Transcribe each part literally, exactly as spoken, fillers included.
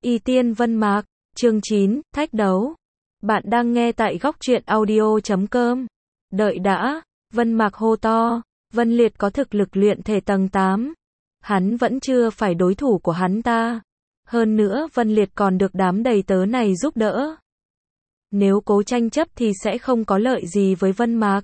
Y Tiên Vân Mạc, chương chín, thách đấu. Bạn đang nghe tại góc truyện audio chấm com. Đợi đã, Vân Mạc hô to, Vân Liệt có thực lực luyện thể tầng tám. Hắn vẫn chưa phải đối thủ của hắn ta. Hơn nữa Vân Liệt còn được đám đầy tớ này giúp đỡ. Nếu cố tranh chấp thì sẽ không có lợi gì với Vân Mạc.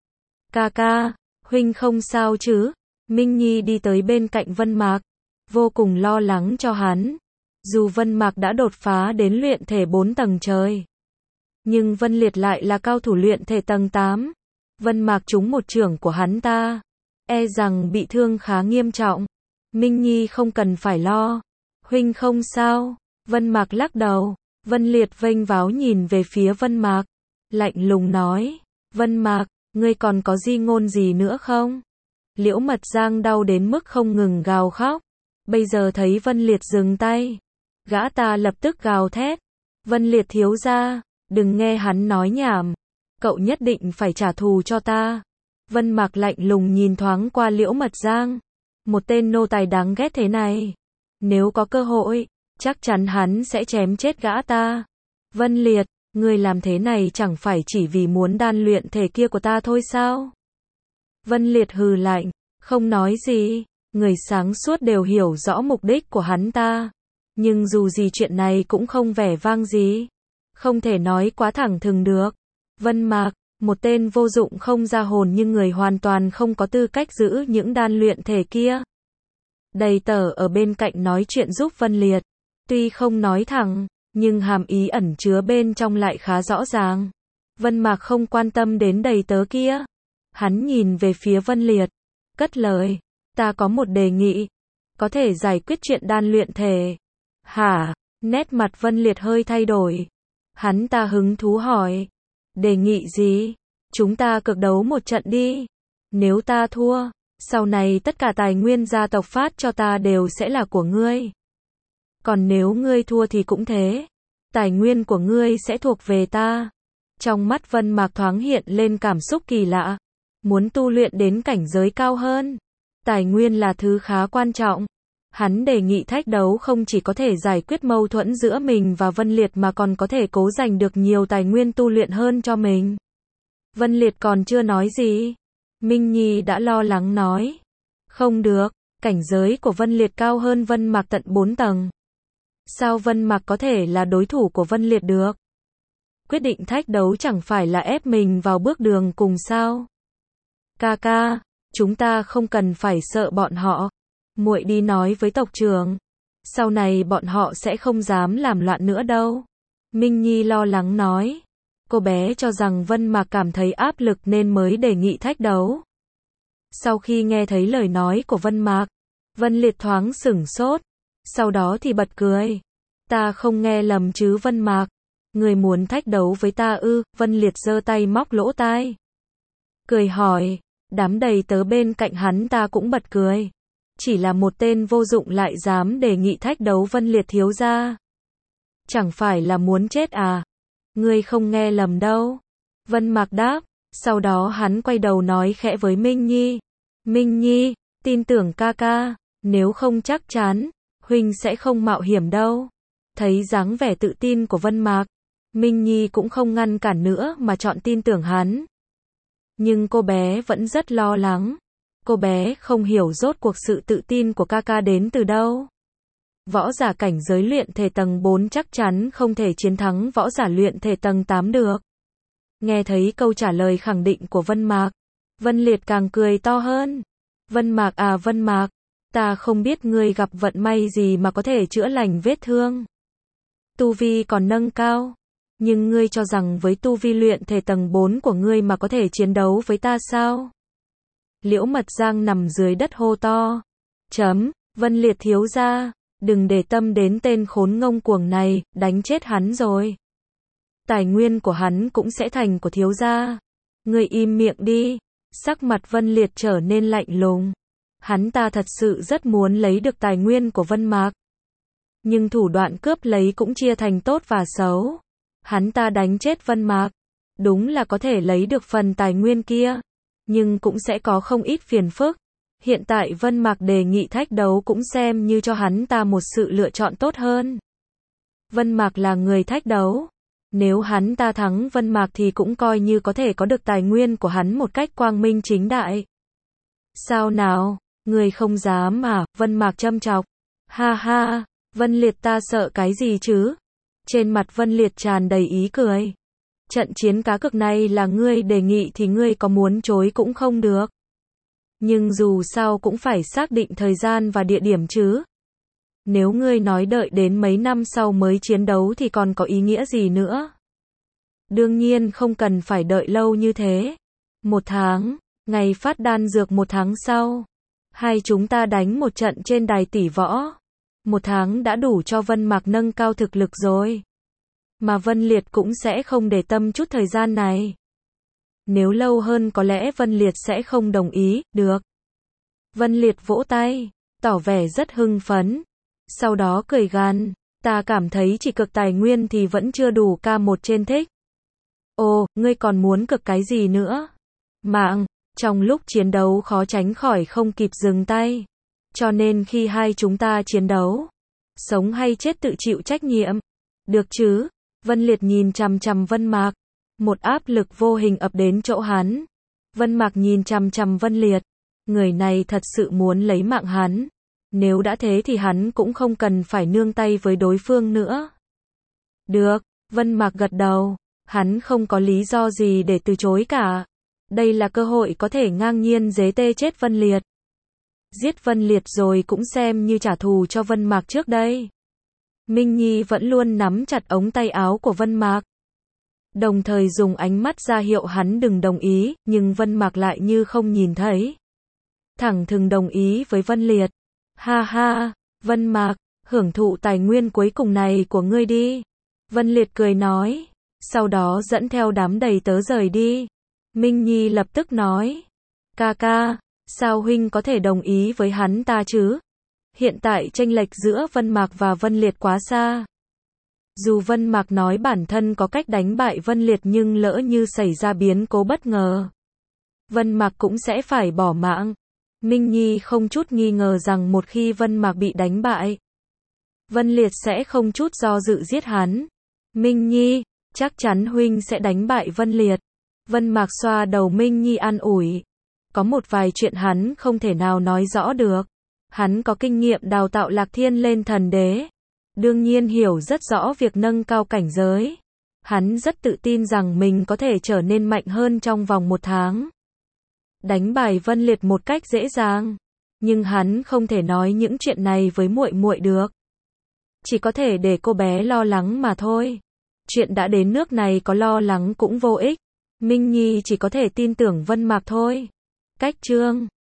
Ca ca, huynh không sao chứ? Minh Nhi đi tới bên cạnh Vân Mạc, vô cùng lo lắng cho hắn. Dù Vân Mạc đã đột phá đến luyện thể bốn tầng trời, nhưng Vân Liệt lại là cao thủ luyện thể tầng tám. Vân Mạc trúng một chưởng của hắn ta, e rằng bị thương khá nghiêm trọng. Minh Nhi không cần phải lo, huynh không sao. Vân Mạc lắc đầu. Vân Liệt vênh váo nhìn về phía Vân Mạc, lạnh lùng nói, Vân Mạc, ngươi còn có di ngôn gì nữa không? Liễu Mật Giang đau đến mức không ngừng gào khóc. Bây giờ thấy Vân Liệt dừng tay, gã ta lập tức gào thét, Vân Liệt thiếu gia, đừng nghe hắn nói nhảm, cậu nhất định phải trả thù cho ta. Vân Mạc lạnh lùng nhìn thoáng qua Liễu Mật Giang, một tên nô tài đáng ghét thế này, nếu có cơ hội, chắc chắn hắn sẽ chém chết gã ta. Vân Liệt, ngươi làm thế này chẳng phải chỉ vì muốn đan luyện thể kia của ta thôi sao? Vân Liệt hừ lạnh, không nói gì. Người sáng suốt đều hiểu rõ mục đích của hắn ta. Nhưng dù gì chuyện này cũng không vẻ vang gì. Không thể nói quá thẳng thừng được. Vân Mạc, một tên vô dụng không ra hồn nhưng người hoàn toàn không có tư cách giữ những đan luyện thể kia. Đầy tở ở bên cạnh nói chuyện giúp Vân Liệt. Tuy không nói thẳng, nhưng hàm ý ẩn chứa bên trong lại khá rõ ràng. Vân Mạc không quan tâm đến đầy tớ kia. Hắn nhìn về phía Vân Liệt, cất lời, ta có một đề nghị, có thể giải quyết chuyện đan luyện thể. Hả? Nét mặt Vân Liệt hơi thay đổi. Hắn ta hứng thú hỏi, đề nghị gì? Chúng ta cược đấu một trận đi. Nếu ta thua, sau này tất cả tài nguyên gia tộc phát cho ta đều sẽ là của ngươi. Còn nếu ngươi thua thì cũng thế, tài nguyên của ngươi sẽ thuộc về ta. Trong mắt Vân Mạc thoáng hiện lên cảm xúc kỳ lạ. Muốn tu luyện đến cảnh giới cao hơn, tài nguyên là thứ khá quan trọng. Hắn đề nghị thách đấu không chỉ có thể giải quyết mâu thuẫn giữa mình và Vân Liệt mà còn có thể cố giành được nhiều tài nguyên tu luyện hơn cho mình. Vân Liệt còn chưa nói gì, Minh Nhi đã lo lắng nói, không được, cảnh giới của Vân Liệt cao hơn Vân Mạc tận bốn tầng. Sao Vân Mạc có thể là đối thủ của Vân Liệt được? Quyết định thách đấu chẳng phải là ép mình vào bước đường cùng sao? Ca ca, chúng ta không cần phải sợ bọn họ. Muội đi nói với tộc trưởng. Sau này bọn họ sẽ không dám làm loạn nữa đâu. Minh Nhi lo lắng nói. Cô bé cho rằng Vân Mạc cảm thấy áp lực nên mới đề nghị thách đấu. Sau khi nghe thấy lời nói của Vân Mạc, Vân Liệt thoáng sửng sốt. Sau đó thì bật cười. Ta không nghe lầm chứ Vân Mạc. Người muốn thách đấu với ta ư? Vân Liệt giơ tay móc lỗ tai. Cười hỏi. Đám đầy tớ bên cạnh hắn ta cũng bật cười. Chỉ là một tên vô dụng lại dám đề nghị thách đấu Vân Liệt thiếu gia. Chẳng phải là muốn chết à? Ngươi không nghe lầm đâu. Vân Mạc đáp. Sau đó hắn quay đầu nói khẽ với Minh Nhi. Minh Nhi, tin tưởng ca ca. Nếu không chắc chắn, huynh sẽ không mạo hiểm đâu. Thấy dáng vẻ tự tin của Vân Mạc, Minh Nhi cũng không ngăn cản nữa mà chọn tin tưởng hắn. Nhưng cô bé vẫn rất lo lắng. Cô bé không hiểu rốt cuộc sự tự tin của ca ca đến từ đâu. Võ giả cảnh giới luyện thể tầng bốn chắc chắn không thể chiến thắng võ giả luyện thể tầng tám được. Nghe thấy câu trả lời khẳng định của Vân Mạc, Vân Liệt càng cười to hơn. Vân Mạc à Vân Mạc, ta không biết ngươi gặp vận may gì mà có thể chữa lành vết thương. Tu vi còn nâng cao. Nhưng ngươi cho rằng với tu vi luyện thể tầng bốn của ngươi mà có thể chiến đấu với ta sao? Liễu Mật Giang nằm dưới đất hô to. Chấm, Vân Liệt thiếu gia, đừng để tâm đến tên khốn ngông cuồng này, đánh chết hắn rồi. Tài nguyên của hắn cũng sẽ thành của thiếu gia. Ngươi im miệng đi. Sắc mặt Vân Liệt trở nên lạnh lùng. Hắn ta thật sự rất muốn lấy được tài nguyên của Vân Mạc. Nhưng thủ đoạn cướp lấy cũng chia thành tốt và xấu. Hắn ta đánh chết Vân Mạc, đúng là có thể lấy được phần tài nguyên kia, nhưng cũng sẽ có không ít phiền phức. Hiện tại Vân Mạc đề nghị thách đấu cũng xem như cho hắn ta một sự lựa chọn tốt hơn. Vân Mạc là người thách đấu. Nếu hắn ta thắng Vân Mạc thì cũng coi như có thể có được tài nguyên của hắn một cách quang minh chính đại. Sao nào, người không dám à? Vân Mạc châm chọc. Ha ha, Vân Liệt ta sợ cái gì chứ? Trên mặt Vân Liệt tràn đầy ý cười. Trận chiến cá cược này là ngươi đề nghị thì ngươi có muốn chối cũng không được. Nhưng dù sao cũng phải xác định thời gian và địa điểm chứ. Nếu ngươi nói đợi đến mấy năm sau mới chiến đấu thì còn có ý nghĩa gì nữa? Đương nhiên không cần phải đợi lâu như thế. Một tháng, ngày phát đan dược một tháng sau. Hai chúng ta đánh một trận trên đài tỷ võ. Một tháng đã đủ cho Vân Mạc nâng cao thực lực rồi. Mà Vân Liệt cũng sẽ không để tâm chút thời gian này. Nếu lâu hơn có lẽ Vân Liệt sẽ không đồng ý, được. Vân Liệt vỗ tay, tỏ vẻ rất hưng phấn. Sau đó cười gằn, ta cảm thấy chỉ cực tài nguyên thì vẫn chưa đủ ca một trên thích. Ồ, ngươi còn muốn cực cái gì nữa? Mạng, trong lúc chiến đấu khó tránh khỏi không kịp dừng tay. Cho nên khi hai chúng ta chiến đấu, sống hay chết tự chịu trách nhiệm. Được chứ? Vân Liệt nhìn chằm chằm Vân Mạc. Một áp lực vô hình ập đến chỗ hắn. Vân Mạc nhìn chằm chằm Vân Liệt. Người này thật sự muốn lấy mạng hắn. Nếu đã thế thì hắn cũng không cần phải nương tay với đối phương nữa. Được, Vân Mạc gật đầu. Hắn không có lý do gì để từ chối cả. Đây là cơ hội có thể ngang nhiên giết tê chết Vân Liệt. Giết Vân Liệt rồi cũng xem như trả thù cho Vân Mạc trước đây. Minh Nhi vẫn luôn nắm chặt ống tay áo của Vân Mạc. Đồng thời dùng ánh mắt ra hiệu hắn đừng đồng ý, nhưng Vân Mạc lại như không nhìn thấy. Thẳng thừng đồng ý với Vân Liệt. Ha ha, Vân Mạc, hưởng thụ tài nguyên cuối cùng này của ngươi đi. Vân Liệt cười nói. Sau đó dẫn theo đám đầy tớ rời đi. Minh Nhi lập tức nói. Ca ca, sao huynh có thể đồng ý với hắn ta chứ? Hiện tại chênh lệch giữa Vân Mạc và Vân Liệt quá xa. Dù Vân Mạc nói bản thân có cách đánh bại Vân Liệt nhưng lỡ như xảy ra biến cố bất ngờ, Vân Mạc cũng sẽ phải bỏ mạng. Minh Nhi không chút nghi ngờ rằng một khi Vân Mạc bị đánh bại, Vân Liệt sẽ không chút do dự giết hắn. Minh Nhi, chắc chắn huynh sẽ đánh bại Vân Liệt. Vân Mạc xoa đầu Minh Nhi an ủi. Có một vài chuyện hắn không thể nào nói rõ được. Hắn có kinh nghiệm đào tạo Lạc Thiên lên thần đế. Đương nhiên hiểu rất rõ việc nâng cao cảnh giới. Hắn rất tự tin rằng mình có thể trở nên mạnh hơn trong vòng một tháng. Đánh bại Vân Liệt một cách dễ dàng. Nhưng hắn không thể nói những chuyện này với muội muội được. Chỉ có thể để cô bé lo lắng mà thôi. Chuyện đã đến nước này có lo lắng cũng vô ích. Minh Nhi chỉ có thể tin tưởng Vân Mạc thôi. Cách chương